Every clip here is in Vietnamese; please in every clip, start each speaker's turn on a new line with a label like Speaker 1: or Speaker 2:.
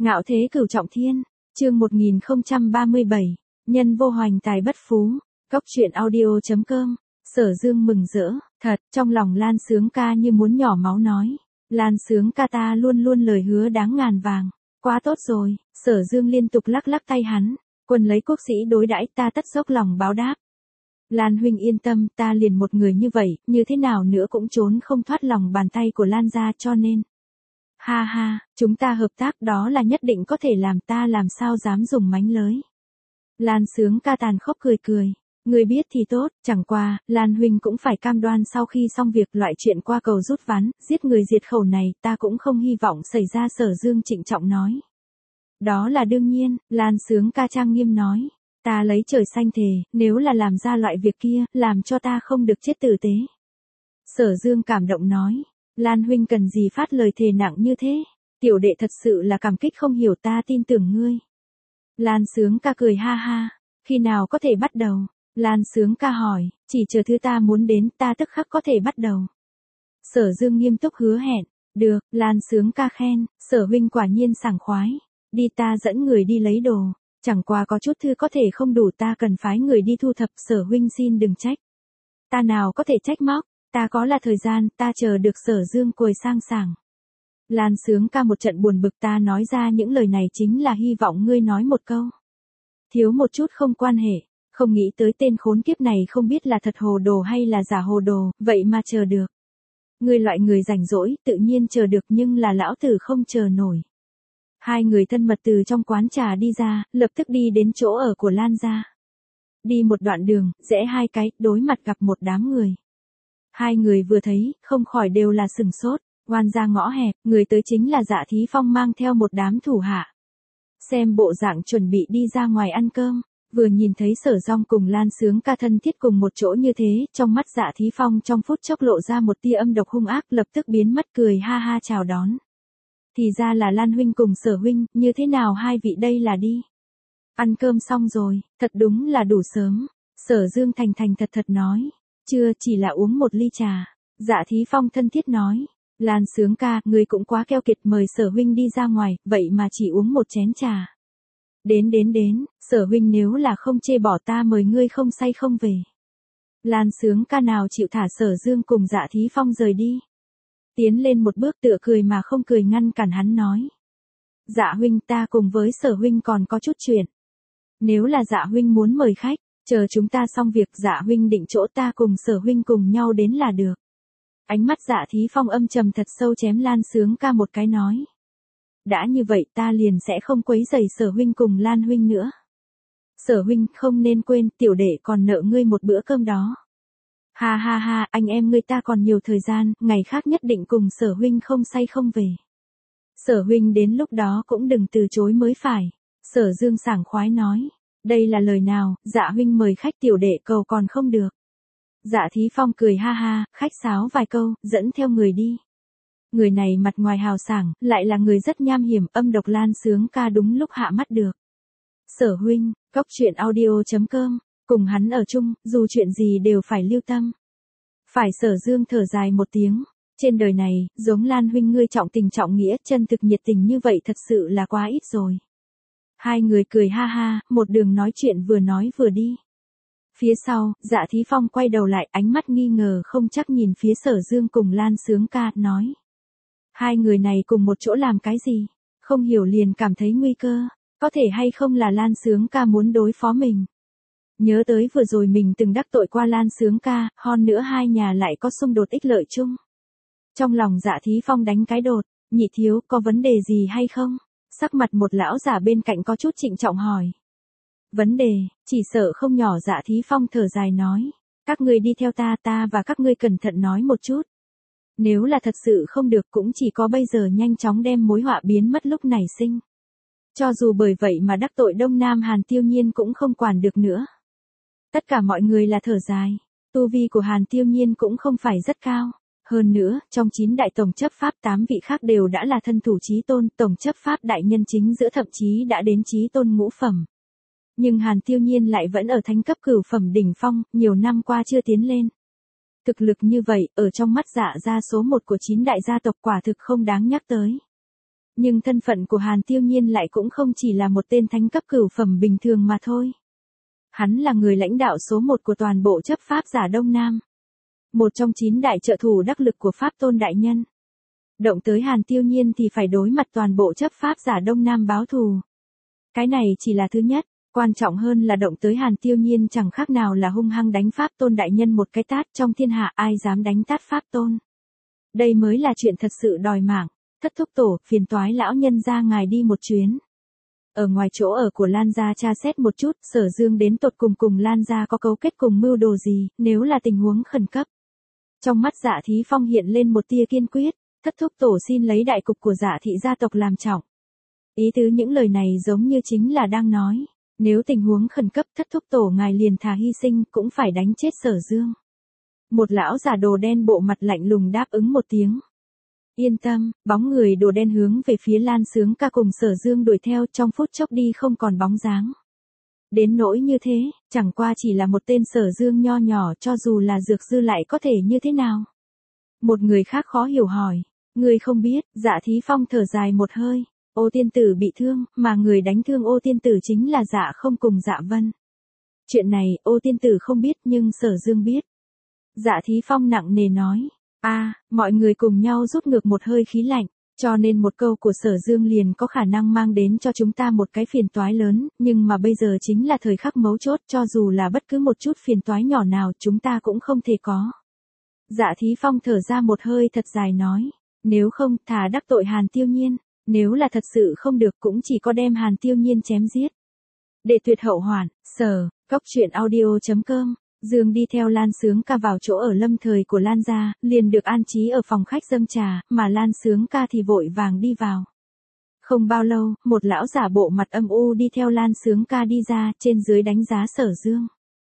Speaker 1: Ngạo thế cửu trọng thiên, chương 1037, nhân vô hoành tài bất phú, Cốc truyện audio.com, Sở Dương mừng rỡ, thật, trong lòng Lan Sướng ca như muốn nhỏ máu nói. Lan Sướng ca ta luôn luôn lời hứa đáng ngàn vàng, quá tốt rồi, Sở Dương liên tục lắc lắc tay hắn, quân lấy quốc sĩ đối đãi ta tất dốc lòng báo đáp. Lan huynh yên tâm, ta liền một người như vậy, như thế nào nữa cũng trốn không thoát lòng bàn tay của Lan gia cho nên. Ha ha, chúng ta hợp tác đó là nhất định có thể làm, ta làm sao dám dùng mánh lới. Lan Sướng ca tàn khốc cười cười. Người biết thì tốt, chẳng qua, Lan huynh cũng phải cam đoan sau khi xong việc loại chuyện qua cầu rút ván, giết người diệt khẩu này, ta cũng không hy vọng xảy ra. Sở Dương trịnh trọng nói. Đó là đương nhiên, Lan Sướng ca trang nghiêm nói. Ta lấy trời xanh thề, nếu là làm ra loại việc kia, làm cho ta không được chết tử tế. Sở Dương cảm động nói. Lan huynh cần gì phát lời thề nặng như thế, tiểu đệ thật sự là cảm kích không hiểu, ta tin tưởng ngươi. Lan Sướng ca cười ha ha, khi nào có thể bắt đầu? Lan Sướng ca hỏi, chỉ chờ thứ ta muốn đến, ta tức khắc có thể bắt đầu. Sở Dương nghiêm túc hứa hẹn, được, Lan Sướng ca khen, Sở huynh quả nhiên sảng khoái, đi ta dẫn người đi lấy đồ, chẳng qua có chút thư có thể không đủ, ta cần phái người đi thu thập, Sở huynh xin đừng trách. Ta nào có thể trách móc, ta có là thời gian, ta chờ được. Sở Dương cười sang sảng. Lan Sướng ca một trận buồn bực, ta nói ra những lời này chính là hy vọng ngươi nói một câu. Thiếu một chút không quan hệ, không nghĩ tới tên khốn kiếp này không biết là thật hồ đồ hay là giả hồ đồ, vậy mà chờ được. Ngươi loại người rảnh rỗi, tự nhiên chờ được, nhưng là lão tử không chờ nổi. Hai người thân mật từ trong quán trà đi ra, lập tức đi đến chỗ ở của Lan gia. Đi một đoạn đường, rẽ hai cái, đối mặt gặp một đám người. Hai người vừa thấy, không khỏi đều là sừng sốt, oan ra ngõ hẹp, người tới chính là Dạ Thí Phong mang theo một đám thủ hạ. Xem bộ dạng chuẩn bị đi ra ngoài ăn cơm, vừa nhìn thấy Sở Dong cùng Lan Sướng ca thân thiết cùng một chỗ như thế, trong mắt Dạ Thí Phong trong phút chốc lộ ra một tia âm độc hung ác, lập tức biến mất cười ha ha chào đón. Thì ra là Lan huynh cùng Sở huynh, như thế nào hai vị đây là đi? Ăn cơm xong rồi, thật đúng là đủ sớm. Sở Dương thành thành thật thật nói. Chưa, chỉ là uống một ly trà. Dạ Thí Phong thân thiết nói. Lan Sướng ca, người cũng quá keo kiệt, mời Sở huynh đi ra ngoài, vậy mà chỉ uống một chén trà. Đến, Sở huynh nếu là không chê bỏ, ta mời ngươi không say không về. Lan Sướng ca nào chịu thả Sở Dương cùng Dạ Thí Phong rời đi. Tiến lên một bước tựa cười mà không cười ngăn cản hắn nói. Dạ huynh, ta cùng với Sở huynh còn có chút chuyện. Nếu là Dạ huynh muốn mời khách, chờ chúng ta xong việc, Dạ huynh định chỗ, ta cùng Sở huynh cùng nhau đến là được. Ánh mắt Dạ Thí Phong âm trầm thật sâu, chém Lan Sướng ca một cái nói. Đã như vậy ta liền sẽ không quấy rầy Sở huynh cùng Lan huynh nữa. Sở huynh không nên quên, tiểu đệ còn nợ ngươi một bữa cơm đó. Ha ha ha, anh em ngươi ta còn nhiều thời gian, ngày khác nhất định cùng Sở huynh không say không về. Sở huynh đến lúc đó cũng đừng từ chối mới phải. Sở Dương sảng khoái nói. Đây là lời nào, Dạ huynh mời khách, tiểu đệ cầu còn không được. Dạ Thí Phong cười ha ha, khách sáo vài câu, dẫn theo người đi. Người này mặt ngoài hào sảng, lại là người rất nham hiểm, âm độc. Lan Sướng ca đúng lúc hạ mắt được. Sở huynh, Cốc truyện audio.com, cùng hắn ở chung, dù chuyện gì đều phải lưu tâm. Phải. Sở Dương thở dài một tiếng. Trên đời này, giống Lan huynh ngươi trọng tình trọng nghĩa, chân thực nhiệt tình như vậy thật sự là quá ít rồi. Hai người cười ha ha, một đường nói chuyện vừa nói vừa đi. Phía sau, Dạ Thí Phong quay đầu lại, ánh mắt nghi ngờ không chắc nhìn phía Sở Dương cùng Lan Sướng ca, nói. Hai người này cùng một chỗ làm cái gì? Không hiểu liền cảm thấy nguy cơ, có thể hay không là Lan Sướng ca muốn đối phó mình. Nhớ tới vừa rồi mình từng đắc tội qua Lan Sướng ca, hơn nữa hai nhà lại có xung đột ích lợi chung. Trong lòng Dạ Thí Phong đánh cái đột, nhị thiếu, có vấn đề gì hay không? Sắc mặt một lão giả bên cạnh có chút trịnh trọng hỏi. Vấn đề, chỉ sợ không nhỏ. Dạ Thí Phong thở dài nói. Các ngươi đi theo ta, ta và các ngươi cẩn thận nói một chút. Nếu là thật sự không được, cũng chỉ có bây giờ nhanh chóng đem mối họa biến mất lúc nảy sinh. Cho dù bởi vậy mà đắc tội Đông Nam Hàn Tiêu Nhiên cũng không quản được nữa. Tất cả mọi người là thở dài. Tu vi của Hàn Tiêu Nhiên cũng không phải rất cao. Hơn nữa, trong 9 đại tổng chấp pháp 8 vị khác đều đã là thân thủ chí tôn, tổng chấp pháp đại nhân chính giữa thậm chí đã đến chí tôn ngũ phẩm. Nhưng Hàn Tiêu Nhiên lại vẫn ở thánh cấp cửu phẩm đỉnh phong, nhiều năm qua chưa tiến lên. Thực lực như vậy, ở trong mắt Dạ gia số 1 của 9 đại gia tộc quả thực không đáng nhắc tới. Nhưng thân phận của Hàn Tiêu Nhiên lại cũng không chỉ là một tên thánh cấp cửu phẩm bình thường mà thôi. Hắn là người lãnh đạo số 1 của toàn bộ chấp pháp giả Đông Nam. Một trong 9 đại trợ thủ đắc lực của Pháp Tôn Đại Nhân. Động tới Hàn Tiêu Nhiên thì phải đối mặt toàn bộ chấp pháp giả Đông Nam báo thù. Cái này chỉ là thứ nhất, quan trọng hơn là động tới Hàn Tiêu Nhiên chẳng khác nào là hung hăng đánh Pháp Tôn Đại Nhân một cái tát, trong thiên hạ ai dám đánh tát Pháp Tôn. Đây mới là chuyện thật sự đòi mạng. Thất thúc tổ, phiền toái lão nhân ra ngài đi một chuyến. Ở ngoài chỗ ở của Lan gia tra xét một chút, Sở Dương đến tột cùng Lan gia có cấu kết cùng mưu đồ gì, nếu là tình huống khẩn cấp. Trong mắt Dạ Thí Phong hiện lên một tia kiên quyết, thất thúc tổ xin lấy đại cục của Dạ thị gia tộc làm trọng. Ý tứ những lời này giống như chính là đang nói, nếu tình huống khẩn cấp thất thúc tổ ngài liền thà hy sinh cũng phải đánh chết Sở Dương. Một lão giả đồ đen bộ mặt lạnh lùng đáp ứng một tiếng. Yên tâm, bóng người đồ đen hướng về phía Lan Sướng Ca cùng Sở Dương đuổi theo, trong phút chốc đi không còn bóng dáng. Đến nỗi như thế, chẳng qua chỉ là một tên Sở Dương nho nhỏ, cho dù là dược dư lại có thể như thế nào. Một người khác khó hiểu hỏi, người không biết. Dạ Thí Phong thở dài một hơi, Ô tiên tử bị thương, mà người đánh thương Ô tiên tử chính là Dạ Không cùng Dạ Vân. Chuyện này Ô tiên tử không biết nhưng Sở Dương biết. Dạ Thí Phong nặng nề nói, mọi người cùng nhau rút ngược một hơi khí lạnh, cho nên một câu của Sở Dương liền có khả năng mang đến cho chúng ta một cái phiền toái lớn, nhưng mà bây giờ chính là thời khắc mấu chốt, cho dù là bất cứ một chút phiền toái nhỏ nào chúng ta cũng không thể có. Dạ Thí Phong thở ra một hơi thật dài nói, nếu không thà đắc tội Hàn Tiêu Nhiên, nếu là thật sự không được cũng chỉ có đem Hàn Tiêu Nhiên chém giết. Để tuyệt hậu hoạn, Cóc truyện audio.com. Dương đi theo Lan Sướng Ca vào chỗ ở lâm thời của Lan gia, liền được an trí ở phòng khách dâng trà, mà Lan Sướng Ca thì vội vàng đi vào. Không bao lâu, một lão giả bộ mặt âm u đi theo Lan Sướng Ca đi ra, trên dưới đánh giá Sở Dương.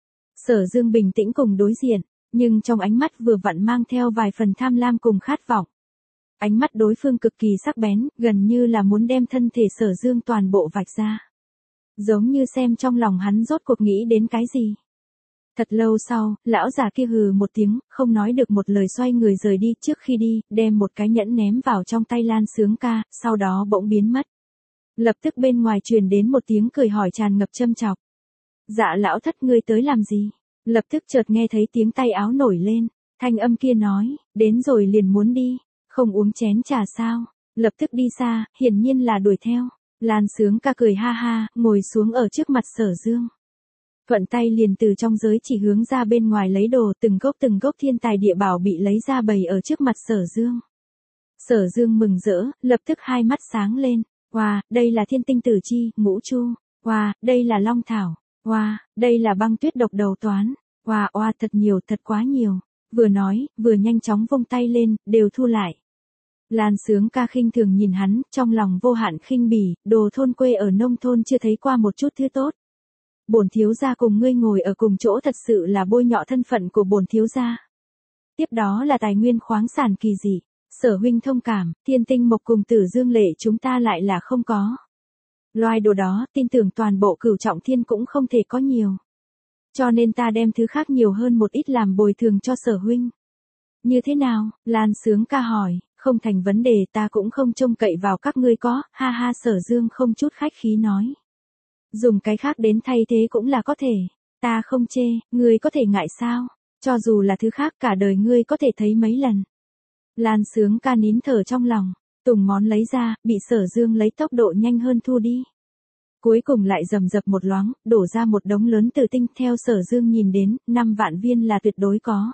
Speaker 1: Sở Dương bình tĩnh cùng đối diện, nhưng trong ánh mắt vừa vặn mang theo vài phần tham lam cùng khát vọng. Ánh mắt đối phương cực kỳ sắc bén, gần như là muốn đem thân thể Sở Dương toàn bộ vạch ra. Giống như xem trong lòng hắn rốt cuộc nghĩ đến cái gì. Thật lâu sau, lão già kia hừ một tiếng, không nói được một lời xoay người rời đi, trước khi đi, đem một cái nhẫn ném vào trong tay Lan Sướng Ca, sau đó bỗng biến mất. Lập tức bên ngoài truyền đến một tiếng cười hỏi tràn ngập châm chọc. Dạ lão thất ngươi tới làm gì? Lập tức chợt nghe thấy tiếng tay áo nổi lên, thanh âm kia nói, đến rồi liền muốn đi, không uống chén trà sao? Lập tức đi xa, hiển nhiên là đuổi theo. Lan Sướng Ca cười ha ha, ngồi xuống ở trước mặt Sở Dương. Thuận tay liền từ trong giới chỉ hướng ra bên ngoài lấy đồ, từng gốc thiên tài địa bảo bị lấy ra bày ở trước mặt Sở Dương. Sở Dương mừng rỡ, lập tức hai mắt sáng lên. Wow, đây là thiên tinh tử chi, ngũ chu. Wow, đây là long thảo. Wow, đây là băng tuyết độc đầu toán. Wow, thật nhiều, thật quá nhiều. Vừa nói, vừa nhanh chóng vung tay lên, đều thu lại. Lan Sướng Ca khinh thường nhìn hắn, trong lòng vô hạn khinh bỉ, đồ thôn quê ở nông thôn chưa thấy qua một chút thứ tốt. Bổn thiếu gia cùng ngươi ngồi ở cùng chỗ thật sự là bôi nhọ thân phận của bổn thiếu gia. Tiếp đó là tài nguyên khoáng sản kỳ dị, Sở huynh thông cảm, thiên tinh mộc cùng tử dương lệ chúng ta lại là không có. Loài đồ đó, tin tưởng toàn bộ Cửu Trọng Thiên cũng không thể có nhiều. Cho nên ta đem thứ khác nhiều hơn một ít làm bồi thường cho Sở huynh. Như thế nào? Lan Sướng Ca hỏi, không thành vấn đề, ta cũng không trông cậy vào các ngươi có, ha ha. Sở Dương không chút khách khí nói. Dùng cái khác đến thay thế cũng là có thể, ta không chê, ngươi có thể ngại sao, cho dù là thứ khác cả đời ngươi có thể thấy mấy lần. Lan Sướng Ca nín thở trong lòng, tùng món lấy ra, bị Sở Dương lấy tốc độ nhanh hơn thu đi. Cuối cùng lại rầm rập một loáng, đổ ra một đống lớn tử tinh, theo Sở Dương nhìn đến, 5 vạn viên là tuyệt đối có.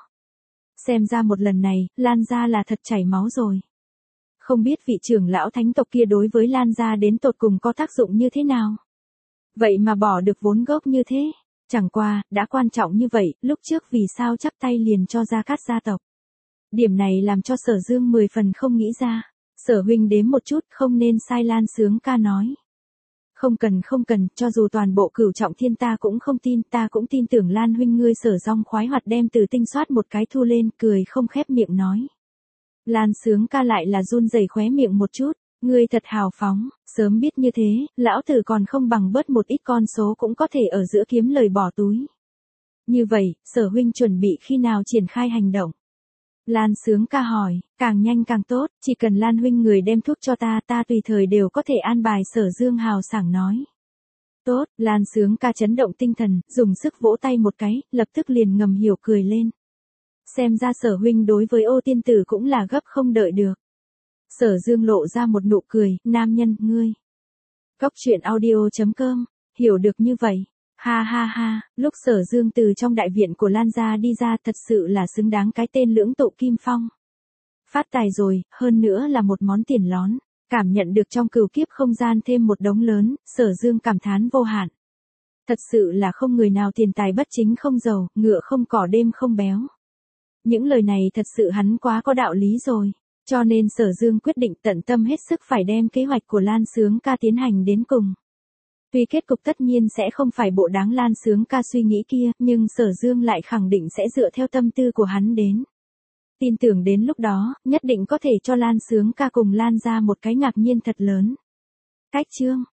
Speaker 1: Xem ra một lần này, Lan gia là thật chảy máu rồi. Không biết vị trưởng lão thánh tộc kia đối với Lan gia đến tột cùng có tác dụng như thế nào. Vậy mà bỏ được vốn gốc như thế, chẳng qua, đã quan trọng như vậy, lúc trước vì sao chắp tay liền cho Gia Cát gia tộc. Điểm này làm cho Sở Dương 10 phần không nghĩ ra. Sở huynh đếm một chút, không nên sai. Lan Sướng Ca nói. Không cần, cho dù toàn bộ Cửu Trọng Thiên ta cũng không tin, ta cũng tin tưởng Lan huynh ngươi. Sở Rong khoái hoạt đem từ tinh soát một cái thu lên, cười không khép miệng nói. Lan Sướng Ca lại là run rẩy khóe miệng một chút, ngươi thật hào phóng, sớm biết như thế, lão tử còn không bằng bớt một ít con số cũng có thể ở giữa kiếm lời bỏ túi. Như vậy, Sở huynh chuẩn bị khi nào triển khai hành động? Lan Sướng Ca hỏi, càng nhanh càng tốt, chỉ cần Lan huynh người đem thuốc cho ta, ta tùy thời đều có thể an bài. Sở Dương hào sảng nói. Tốt, Lan Sướng Ca chấn động tinh thần, dùng sức vỗ tay một cái, lập tức liền ngầm hiểu cười lên. Xem ra Sở huynh đối với Ô tiên tử cũng là gấp không đợi được. Sở Dương lộ ra một nụ cười, nam nhân, ngươi. Cốc truyện audio.com, hiểu được như vậy. Ha ha ha, lúc Sở Dương từ trong đại viện của Lan gia đi ra thật sự là xứng đáng cái tên lưỡng tụ kim phong. Phát tài rồi, hơn nữa là một món tiền lón. Cảm nhận được trong cửu kiếp không gian thêm một đống lớn, Sở Dương cảm thán vô hạn. Thật sự là không người nào tiền tài bất chính không giàu, ngựa không cỏ đêm không béo. Những lời này thật sự hắn quá có đạo lý rồi. Cho nên Sở Dương quyết định tận tâm hết sức phải đem kế hoạch của Lan Sướng Ca tiến hành đến cùng. Tuy kết cục tất nhiên sẽ không phải bộ đáng Lan Sướng Ca suy nghĩ kia, nhưng Sở Dương lại khẳng định sẽ dựa theo tâm tư của hắn đến. Tin tưởng đến lúc đó, nhất định có thể cho Lan Sướng Ca cùng Lan ra một cái ngạc nhiên thật lớn. Cách chương